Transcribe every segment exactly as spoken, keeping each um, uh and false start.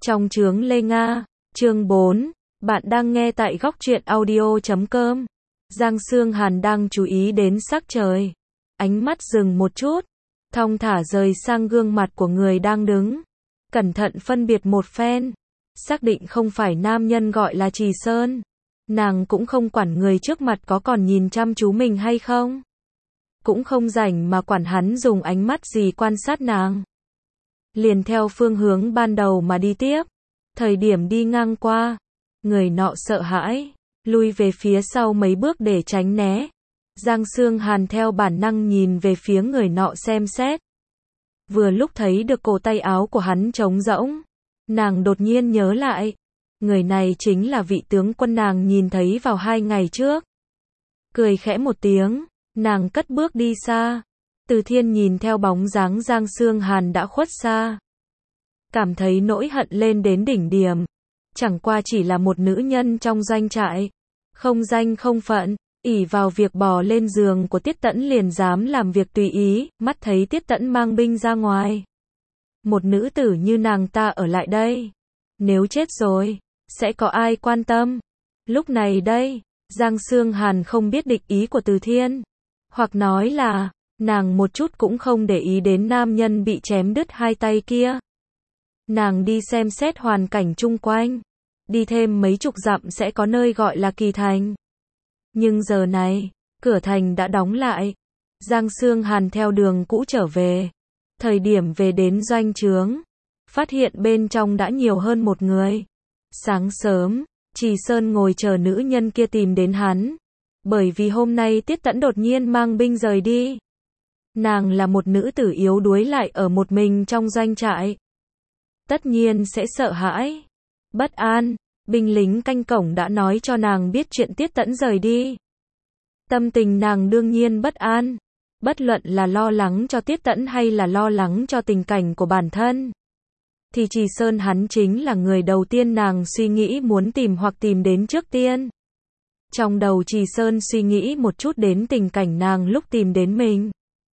Trong chướng Lê Nga, chương bốn, bạn đang nghe tại góc truyện audio chấm com. Giang Sương Hàn đang chú ý đến sắc trời. Ánh mắt dừng một chút, thong thả rời sang gương mặt của người đang đứng. Cẩn thận phân biệt một phen, xác định không phải nam nhân gọi là Trì Sơn. Nàng cũng không quản người trước mặt có còn nhìn chăm chú mình hay không. Cũng không rảnh mà quản hắn dùng ánh mắt gì quan sát nàng. Liền theo phương hướng ban đầu mà đi tiếp. Thời điểm đi ngang qua, người nọ sợ hãi, lui về phía sau mấy bước để tránh né. Giang Sương Hàn theo bản năng nhìn về phía người nọ xem xét. Vừa lúc thấy được cổ tay áo của hắn trống rỗng, nàng đột nhiên nhớ lại, người này chính là vị tướng quân nàng nhìn thấy vào hai ngày trước. Cười khẽ một tiếng, nàng cất bước đi xa. Từ Thiên nhìn theo bóng dáng Giang Sương Hàn đã khuất xa, cảm thấy nỗi hận lên đến đỉnh điểm. Chẳng qua chỉ là một nữ nhân trong doanh trại, không danh không phận, ỷ vào việc bò lên giường của Tiết Tẫn liền dám làm việc tùy ý, mắt thấy Tiết Tẫn mang binh ra ngoài. Một nữ tử như nàng ta ở lại đây, nếu chết rồi, sẽ có ai quan tâm. Lúc này đây, Giang Sương Hàn không biết địch ý của Từ Thiên, hoặc nói là, nàng một chút cũng không để ý đến nam nhân bị chém đứt hai tay kia. Nàng đi xem xét hoàn cảnh chung quanh, đi thêm mấy chục dặm sẽ có nơi gọi là Kỳ Thành. Nhưng giờ này, cửa thành đã đóng lại. Giang Sương Hàn theo đường cũ trở về. Thời điểm về đến doanh trướng, phát hiện bên trong đã nhiều hơn một người. Sáng sớm, Trì Sơn ngồi chờ nữ nhân kia tìm đến hắn. Bởi vì hôm nay Tiết Tẫn đột nhiên mang binh rời đi. Nàng là một nữ tử yếu đuối lại ở một mình trong doanh trại. Tất nhiên sẽ sợ hãi, bất an. Binh lính canh cổng đã nói cho nàng biết chuyện Tiết Tẫn rời đi. Tâm tình nàng đương nhiên bất an. Bất luận là lo lắng cho Tiết Tẫn hay là lo lắng cho tình cảnh của bản thân, thì Trì Sơn hắn chính là người đầu tiên nàng suy nghĩ muốn tìm hoặc tìm đến trước tiên. Trong đầu Trì Sơn suy nghĩ một chút đến tình cảnh nàng lúc tìm đến mình.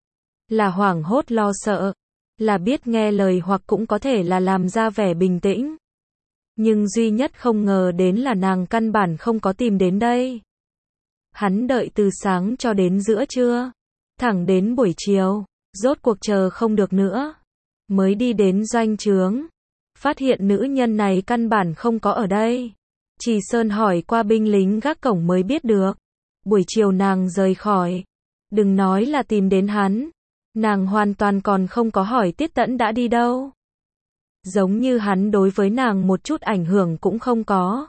Là hoảng hốt lo sợ, là biết nghe lời hoặc cũng có thể là làm ra vẻ bình tĩnh. Nhưng duy nhất không ngờ đến là nàng căn bản không có tìm đến đây. Hắn đợi từ sáng cho đến giữa trưa, thẳng đến buổi chiều, rốt cuộc chờ không được nữa, mới đi đến doanh trướng, phát hiện nữ nhân này căn bản không có ở đây. Trì Sơn hỏi qua binh lính gác cổng mới biết được, buổi chiều nàng rời khỏi, đừng nói là tìm đến hắn, nàng hoàn toàn còn không có hỏi Tiết Tẫn đã đi đâu. Giống như hắn đối với nàng một chút ảnh hưởng cũng không có.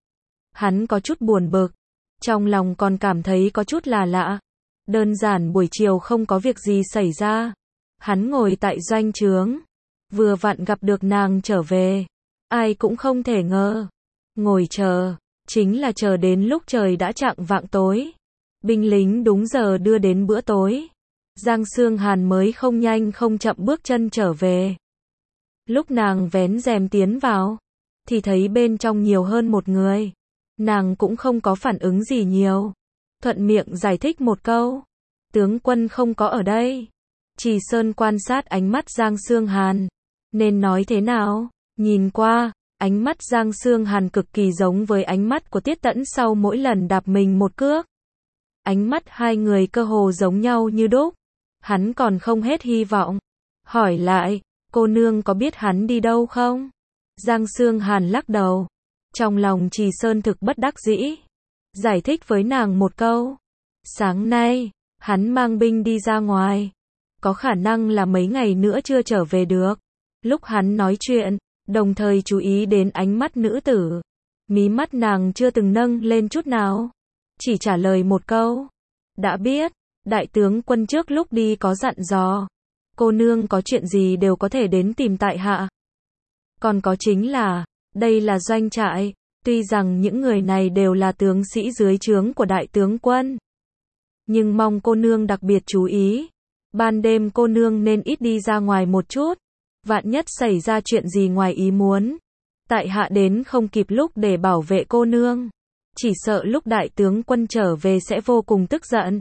Hắn có chút buồn bực, trong lòng còn cảm thấy có chút là lạ. Đơn giản buổi chiều không có việc gì xảy ra. Hắn ngồi tại doanh trướng, vừa vặn gặp được nàng trở về. Ai cũng không thể ngờ. Ngồi chờ, chính là chờ đến lúc trời đã chạng vạng tối. Binh lính đúng giờ đưa đến bữa tối. Giang Sương Hàn mới không nhanh không chậm bước chân trở về. Lúc nàng vén rèm tiến vào, thì thấy bên trong nhiều hơn một người. Nàng cũng không có phản ứng gì nhiều. Thuận miệng giải thích một câu. Tướng quân không có ở đây. Trì Sơn quan sát ánh mắt Giang Sương Hàn. Nên nói thế nào? Nhìn qua, ánh mắt Giang Sương Hàn cực kỳ giống với ánh mắt của Tiết Tẫn sau mỗi lần đạp mình một cước. Ánh mắt hai người cơ hồ giống nhau như đúc. Hắn còn không hết hy vọng. Hỏi lại, cô nương có biết hắn đi đâu không? Giang Sương Hàn lắc đầu. Trong lòng Trì Sơn thực bất đắc dĩ. Giải thích với nàng một câu. Sáng nay, hắn mang binh đi ra ngoài. Có khả năng là mấy ngày nữa chưa trở về được. Lúc hắn nói chuyện, đồng thời chú ý đến ánh mắt nữ tử. Mí mắt nàng chưa từng nâng lên chút nào. Chỉ trả lời một câu. Đã biết, đại tướng quân trước lúc đi có dặn dò. Cô nương có chuyện gì đều có thể đến tìm tại hạ. Còn có chính là, đây là doanh trại, tuy rằng những người này đều là tướng sĩ dưới trướng của đại tướng quân. Nhưng mong cô nương đặc biệt chú ý. Ban đêm cô nương nên ít đi ra ngoài một chút. Vạn nhất xảy ra chuyện gì ngoài ý muốn. Tại hạ đến không kịp lúc để bảo vệ cô nương. Chỉ sợ lúc đại tướng quân trở về sẽ vô cùng tức giận.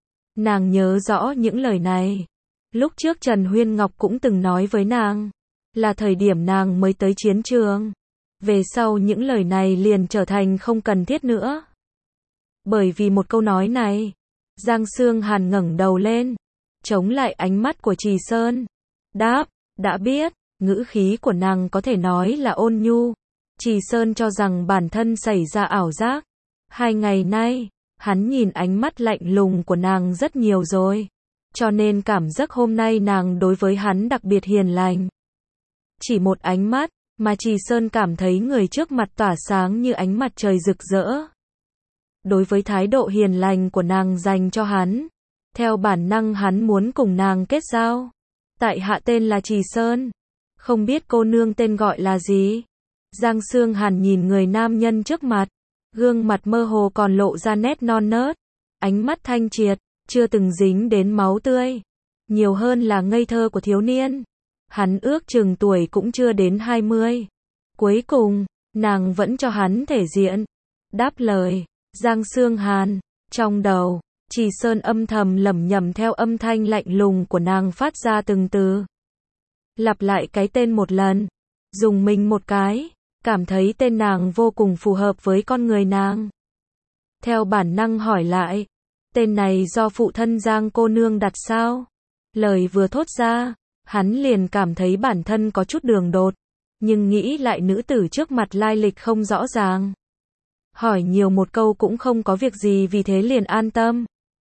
Nàng nhớ rõ những lời này. Lúc trước Trần Huyên Ngọc cũng từng nói với nàng. là thời điểm nàng mới tới chiến trường. Về sau những lời này liền trở thành không cần thiết nữa. Bởi vì một câu nói này, Giang Sương Hàn ngẩng đầu lên, chống lại ánh mắt của Trì Sơn. Đáp, đã biết, ngữ khí của nàng có thể nói là ôn nhu. Trì Sơn cho rằng bản thân xảy ra ảo giác. Hai ngày nay, hắn nhìn ánh mắt lạnh lùng của nàng rất nhiều rồi. Cho nên cảm giác hôm nay nàng đối với hắn đặc biệt hiền lành. Chỉ một ánh mắt, mà Trì Sơn cảm thấy người trước mặt tỏa sáng như ánh mặt trời rực rỡ. Đối với thái độ hiền lành của nàng dành cho hắn, theo bản năng hắn muốn cùng nàng kết giao. Tại hạ tên là Trì Sơn, không biết cô nương tên gọi là gì? Giang Sương Hàn nhìn người nam nhân trước mặt, gương mặt mơ hồ còn lộ ra nét non nớt, ánh mắt thanh triệt, chưa từng dính đến máu tươi, nhiều hơn là ngây thơ của thiếu niên. Hắn ước chừng tuổi cũng chưa đến hai mươi. Cuối cùng, nàng vẫn cho hắn thể diện. Đáp lời, Giang Sương Hàn, trong đầu, Trì Sơn âm thầm lẩm nhẩm theo âm thanh lạnh lùng của nàng phát ra từng từ. Lặp lại cái tên một lần, dùng mình một cái, cảm thấy tên nàng vô cùng phù hợp với con người nàng. Theo bản năng hỏi lại, tên này do phụ thân Giang cô nương đặt sao? Lời vừa thốt ra, hắn liền cảm thấy bản thân có chút đường đột, nhưng nghĩ lại nữ tử trước mặt lai lịch không rõ ràng. Hỏi nhiều một câu cũng không có việc gì, vì thế liền an tâm.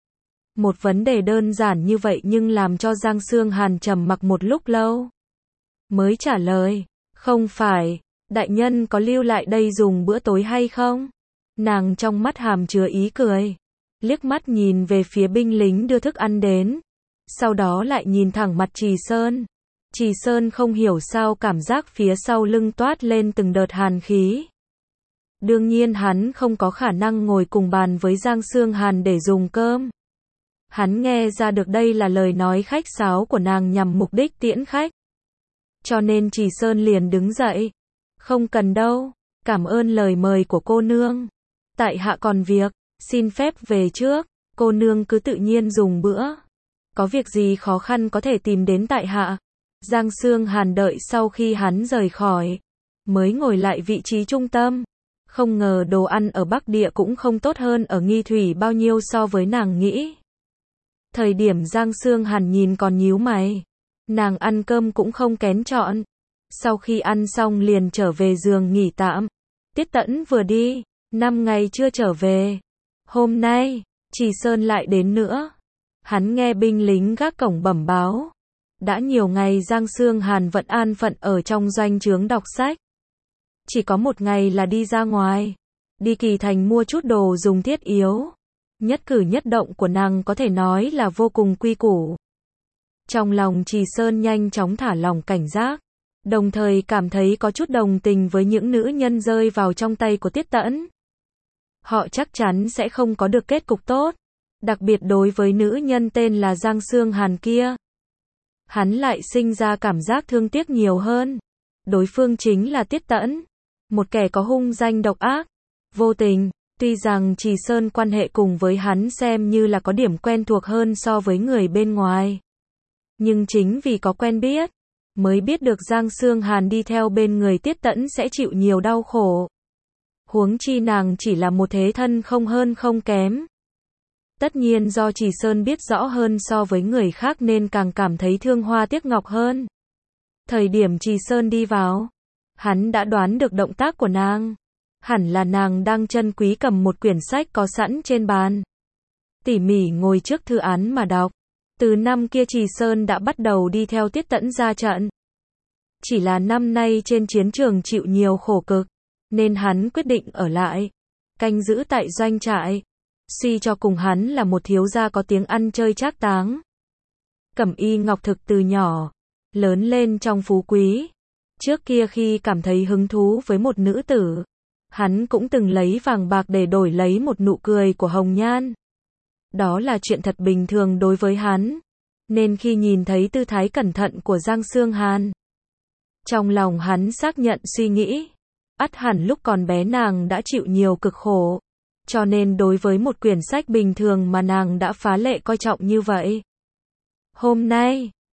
Một vấn đề đơn giản như vậy nhưng làm cho Giang Sương Hàn trầm mặc một lúc lâu. Mới trả lời, không phải, đại nhân có lưu lại đây dùng bữa tối hay không? Nàng trong mắt hàm chứa ý cười, liếc mắt nhìn về phía binh lính đưa thức ăn đến. Sau đó lại nhìn thẳng mặt Trì Sơn. Trì Sơn không hiểu sao cảm giác phía sau lưng toát lên từng đợt hàn khí. Đương nhiên hắn không có khả năng ngồi cùng bàn với Giang Sương Hàn để dùng cơm. Hắn nghe ra được đây là lời nói khách sáo của nàng nhằm mục đích tiễn khách. Cho nên Trì Sơn liền đứng dậy. Không cần đâu, cảm ơn lời mời của cô nương. Tại hạ còn việc, xin phép về trước, cô nương cứ tự nhiên dùng bữa. Có việc gì khó khăn có thể tìm đến tại hạ. Giang Sương Hàn đợi sau khi hắn rời khỏi, mới ngồi lại vị trí trung tâm. Không ngờ đồ ăn ở Bắc Địa cũng không tốt hơn ở Nghi Thủy bao nhiêu so với nàng nghĩ. Thời điểm Giang Sương Hàn nhìn còn nhíu mày. Nàng ăn cơm cũng không kén chọn. Sau khi ăn xong liền trở về giường nghỉ tạm. Tiết Tẫn vừa đi, năm ngày chưa trở về. Hôm nay, Trì Sơn lại đến nữa. Hắn nghe binh lính gác cổng bẩm báo. Đã nhiều ngày Giang Sương Hàn vẫn an phận ở trong doanh trướng đọc sách. Chỉ có một ngày là đi ra ngoài. Đi Kỳ Thành mua chút đồ dùng thiết yếu. Nhất cử nhất động của nàng có thể nói là vô cùng quy củ. Trong lòng Trì Sơn nhanh chóng thả lỏng cảnh giác. Đồng thời cảm thấy có chút đồng tình với những nữ nhân rơi vào trong tay của Tiết Tẫn. Họ chắc chắn sẽ không có được kết cục tốt. Đặc biệt đối với nữ nhân tên là Giang Sương Hàn kia. Hắn lại sinh ra cảm giác thương tiếc nhiều hơn. Đối phương chính là Tiết Tẫn. Một kẻ có hung danh độc ác, vô tình. Tuy rằng Trì Sơn quan hệ cùng với hắn xem như là có điểm quen thuộc hơn so với người bên ngoài. Nhưng chính vì có quen biết, mới biết được Giang Sương Hàn đi theo bên người Tiết Tẫn sẽ chịu nhiều đau khổ. Huống chi nàng chỉ là một thế thân không hơn không kém. Tất nhiên do Trì Sơn biết rõ hơn so với người khác nên càng cảm thấy thương hoa tiếc ngọc hơn. Thời điểm Trì Sơn đi vào, hắn đã đoán được động tác của nàng. Hẳn là nàng đang trân quý cầm một quyển sách có sẵn trên bàn. Tỉ mỉ ngồi trước thư án mà đọc. Từ năm kia Trì Sơn đã bắt đầu đi theo Tiết Tẫn ra trận. Chỉ là năm nay trên chiến trường chịu nhiều khổ cực, nên hắn quyết định ở lại, canh giữ tại doanh trại. Suy cho cùng hắn là một thiếu gia có tiếng ăn chơi trác táng. Cẩm y ngọc thực từ nhỏ, lớn lên trong phú quý. Trước kia khi cảm thấy hứng thú với một nữ tử, hắn cũng từng lấy vàng bạc để đổi lấy một nụ cười của hồng nhan. Đó là chuyện thật bình thường đối với hắn. Nên khi nhìn thấy tư thái cẩn thận của Giang Sương Hàn, trong lòng hắn xác nhận suy nghĩ. Ắt hẳn lúc còn bé nàng đã chịu nhiều cực khổ. Cho nên đối với một quyển sách bình thường mà nàng đã phá lệ coi trọng như vậy. Hôm nay,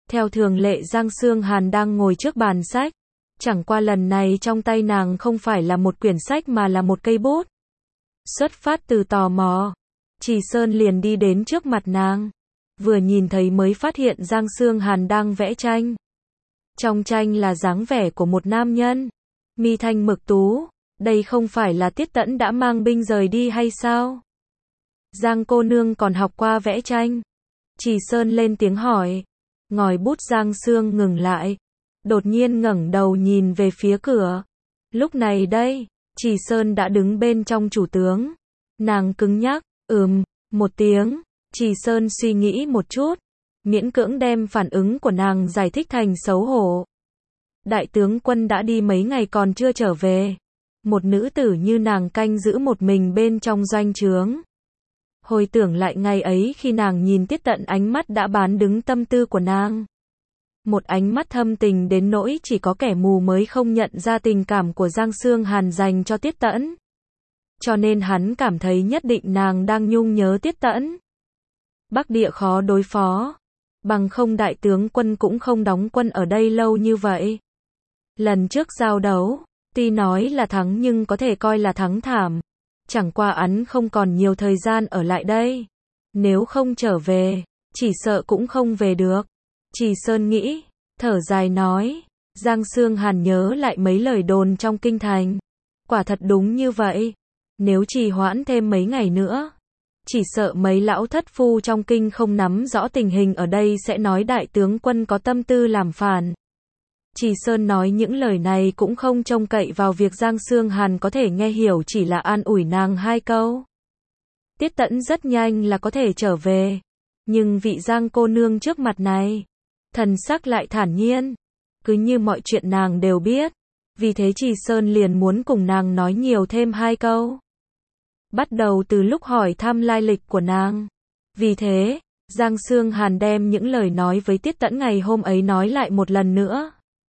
Theo thường lệ Giang Sương Hàn đang ngồi trước bàn sách. Chẳng qua lần này trong tay nàng không phải là một quyển sách mà là một cây bút. Xuất phát từ tò mò, Trì Sơn liền đi đến trước mặt nàng. Vừa nhìn thấy mới phát hiện Giang Sương Hàn đang vẽ tranh. Trong tranh là dáng vẻ của một nam nhân. Mi thanh mực tú, đây không phải là Tiết Tẫn đã mang binh rời đi hay sao? Giang cô nương còn học qua vẽ tranh. Trì Sơn lên tiếng hỏi. Ngòi bút Giang Sương ngừng lại. Đột nhiên ngẩng đầu nhìn về phía cửa. Lúc này đây, Trì Sơn đã đứng bên trong chủ tướng. Nàng cứng nhắc, ừm, một tiếng. Trì Sơn suy nghĩ một chút. Miễn cưỡng đem phản ứng của nàng giải thích thành xấu hổ. Đại tướng quân đã đi mấy ngày còn chưa trở về. Một nữ tử như nàng canh giữ một mình bên trong doanh trướng. Hồi tưởng lại ngày ấy khi nàng nhìn Tiết Tận, ánh mắt đã bán đứng tâm tư của nàng. Một ánh mắt thâm tình đến nỗi chỉ có kẻ mù mới không nhận ra tình cảm của Giang Sương Hàn dành cho Tiết Tẫn. Cho nên hắn cảm thấy nhất định nàng đang nhung nhớ Tiết Tẫn. Bắc địa khó đối phó. Bằng không đại tướng quân cũng không đóng quân ở đây lâu như vậy. Lần trước giao đấu, tuy nói là thắng nhưng có thể coi là thắng thảm. Chẳng qua hắn không còn nhiều thời gian ở lại đây. Nếu không trở về, chỉ sợ cũng không về được. Trì Sơn nghĩ, thở dài nói. Giang Sương Hàn nhớ lại mấy lời đồn trong kinh thành. Quả thật đúng như vậy. Nếu trì hoãn thêm mấy ngày nữa, chỉ sợ mấy lão thất phu trong kinh không nắm rõ tình hình ở đây sẽ nói đại tướng quân có tâm tư làm phản. Trì Sơn nói những lời này cũng không trông cậy vào việc Giang Sương Hàn có thể nghe hiểu, chỉ là an ủi nàng hai câu. Tiết Tẫn rất nhanh là có thể trở về. Nhưng vị Giang cô nương trước mặt này, thần sắc lại thản nhiên. Cứ như mọi chuyện nàng đều biết. Vì thế Trì Sơn liền muốn cùng nàng nói nhiều thêm hai câu. Bắt đầu từ lúc hỏi thăm lai lịch của nàng. Vì thế, Giang Sương Hàn đem những lời nói với Tiết Tẫn ngày hôm ấy nói lại một lần nữa.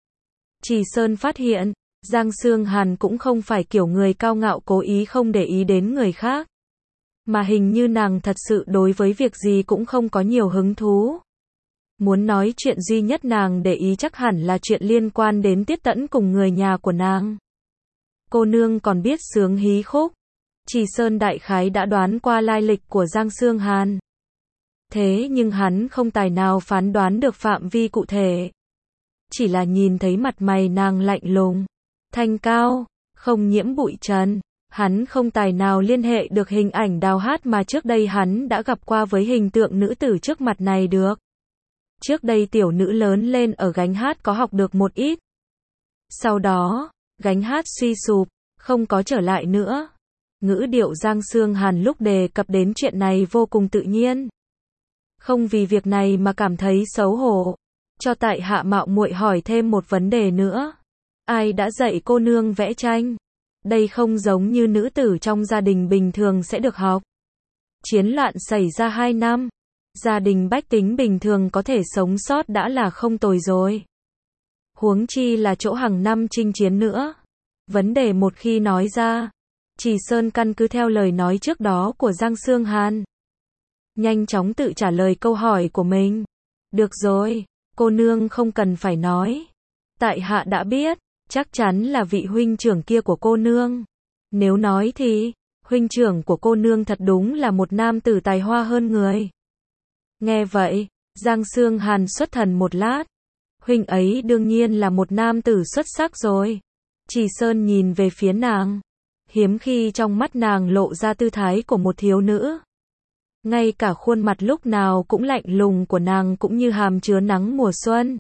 Trì Sơn phát hiện, Giang Sương Hàn cũng không phải kiểu người cao ngạo cố ý không để ý đến người khác. Mà hình như nàng thật sự đối với việc gì cũng không có nhiều hứng thú. Muốn nói chuyện duy nhất nàng để ý chắc hẳn là chuyện liên quan đến Tiết Tẫn cùng người nhà của nàng. Cô nương còn biết sướng hí khúc. Trì Sơn đại khái đã đoán qua lai lịch của Giang Sương Hàn. Thế nhưng hắn không tài nào phán đoán được phạm vi cụ thể. Chỉ là nhìn thấy mặt mày nàng lạnh lùng, thanh cao, không nhiễm bụi trần. Hắn không tài nào liên hệ được hình ảnh đào hát mà trước đây hắn đã gặp qua với hình tượng nữ tử trước mặt này được. Trước đây tiểu nữ lớn lên ở gánh hát có học được một ít. Sau đó, gánh hát suy sụp, không có trở lại nữa. Ngữ điệu Giang Sương Hàn lúc đề cập đến chuyện này vô cùng tự nhiên. Không vì việc này mà cảm thấy xấu hổ. Cho tại hạ mạo muội hỏi thêm một vấn đề nữa. Ai đã dạy cô nương vẽ tranh? Đây không giống như nữ tử trong gia đình bình thường sẽ được học. Chiến loạn xảy ra hai năm. Gia đình bách tính bình thường có thể sống sót đã là không tồi rồi. Huống chi là chỗ hàng năm chinh chiến nữa. Vấn đề một khi nói ra, Trì Sơn căn cứ theo lời nói trước đó của Giang Sương Hàn. Nhanh chóng tự trả lời câu hỏi của mình. Được rồi, cô nương không cần phải nói. Tại hạ đã biết, chắc chắn là vị huynh trưởng kia của cô nương. Nếu nói thì, huynh trưởng của cô nương thật đúng là một nam tử tài hoa hơn người. Nghe vậy, Giang Sương Hàn xuất thần một lát. Huynh ấy đương nhiên là một nam tử xuất sắc rồi. Trì Sơn nhìn về phía nàng. Hiếm khi trong mắt nàng lộ ra tư thái của một thiếu nữ. Ngay cả khuôn mặt lúc nào cũng lạnh lùng của nàng cũng như hàm chứa nắng mùa xuân.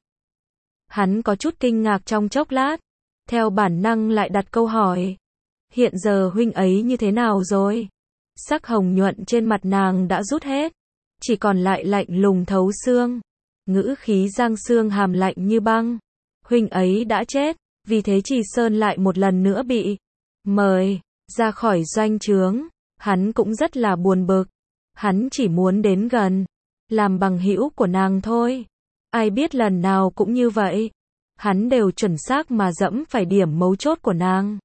Hắn có chút kinh ngạc trong chốc lát. Theo bản năng lại đặt câu hỏi. Hiện giờ huynh ấy như thế nào rồi? Sắc hồng nhuận trên mặt nàng đã rút hết. Chỉ còn lại lạnh lùng thấu xương. Ngữ khí Giang Sương hàm lạnh như băng. Huynh ấy đã chết. Vì thế Trì Sơn lại một lần nữa bị mời ra khỏi doanh trướng. Hắn cũng rất là buồn bực. Hắn chỉ muốn đến gần, làm bằng hữu của nàng thôi. Ai biết lần nào cũng như vậy. Hắn đều chuẩn xác mà dẫm phải điểm mấu chốt của nàng.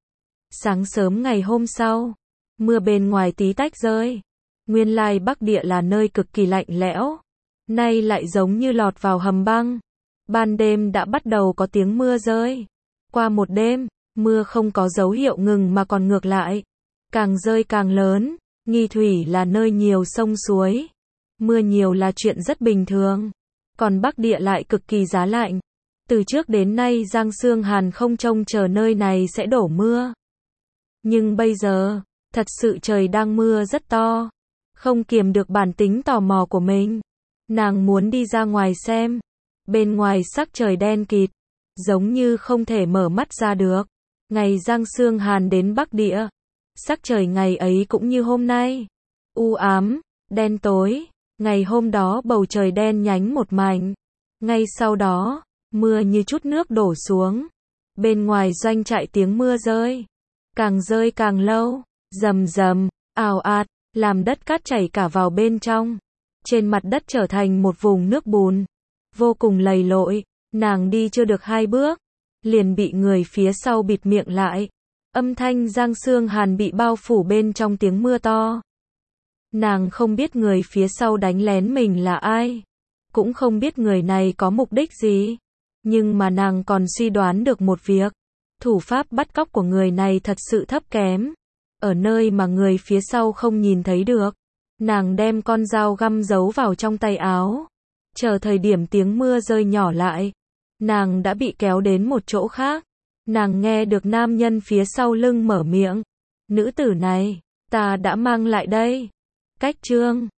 Sáng sớm ngày hôm sau, mưa bên ngoài tí tách rơi. Nguyên lai Bắc địa là nơi cực kỳ lạnh lẽo. nay lại giống như lọt vào hầm băng. Ban đêm đã bắt đầu có tiếng mưa rơi. Qua một đêm, mưa không có dấu hiệu ngừng mà còn ngược lại. Càng rơi càng lớn. Nghi Thủy là nơi nhiều sông suối. Mưa nhiều là chuyện rất bình thường. Còn Bắc Địa lại cực kỳ giá lạnh. Từ trước đến nay Giang Xương Hàn không trông chờ nơi này sẽ đổ mưa. Nhưng bây giờ, thật sự trời đang mưa rất to. Không kiềm được bản tính tò mò của mình. Nàng muốn đi ra ngoài xem. Bên ngoài sắc trời đen kịt. Giống như không thể mở mắt ra được. Ngày Giang Xương Hàn đến Bắc Địa. Sắc trời ngày ấy cũng như hôm nay. U ám, đen tối. Ngày hôm đó bầu trời đen nhánh một mảnh. Ngay sau đó, mưa như chút nước đổ xuống. Bên ngoài doanh trại tiếng mưa rơi. Càng rơi càng lâu. Rầm rầm, ào ạt, làm đất cát chảy cả vào bên trong. Trên mặt đất trở thành một vùng nước bùn. Vô cùng lầy lội. Nàng đi chưa được hai bước. Liền bị người phía sau bịt miệng lại. Âm thanh Giang Xương Hàn bị bao phủ bên trong tiếng mưa to. Nàng không biết người phía sau đánh lén mình là ai. Cũng không biết người này có mục đích gì. Nhưng mà nàng còn suy đoán được một việc. Thủ pháp bắt cóc của người này thật sự thấp kém. Ở nơi mà người phía sau không nhìn thấy được. Nàng đem con dao găm giấu vào trong tay áo. Chờ thời điểm tiếng mưa rơi nhỏ lại. Nàng đã bị kéo đến một chỗ khác. Nàng nghe được nam nhân phía sau lưng mở miệng. Nữ tử này, ta đã mang lại đây. Cách chương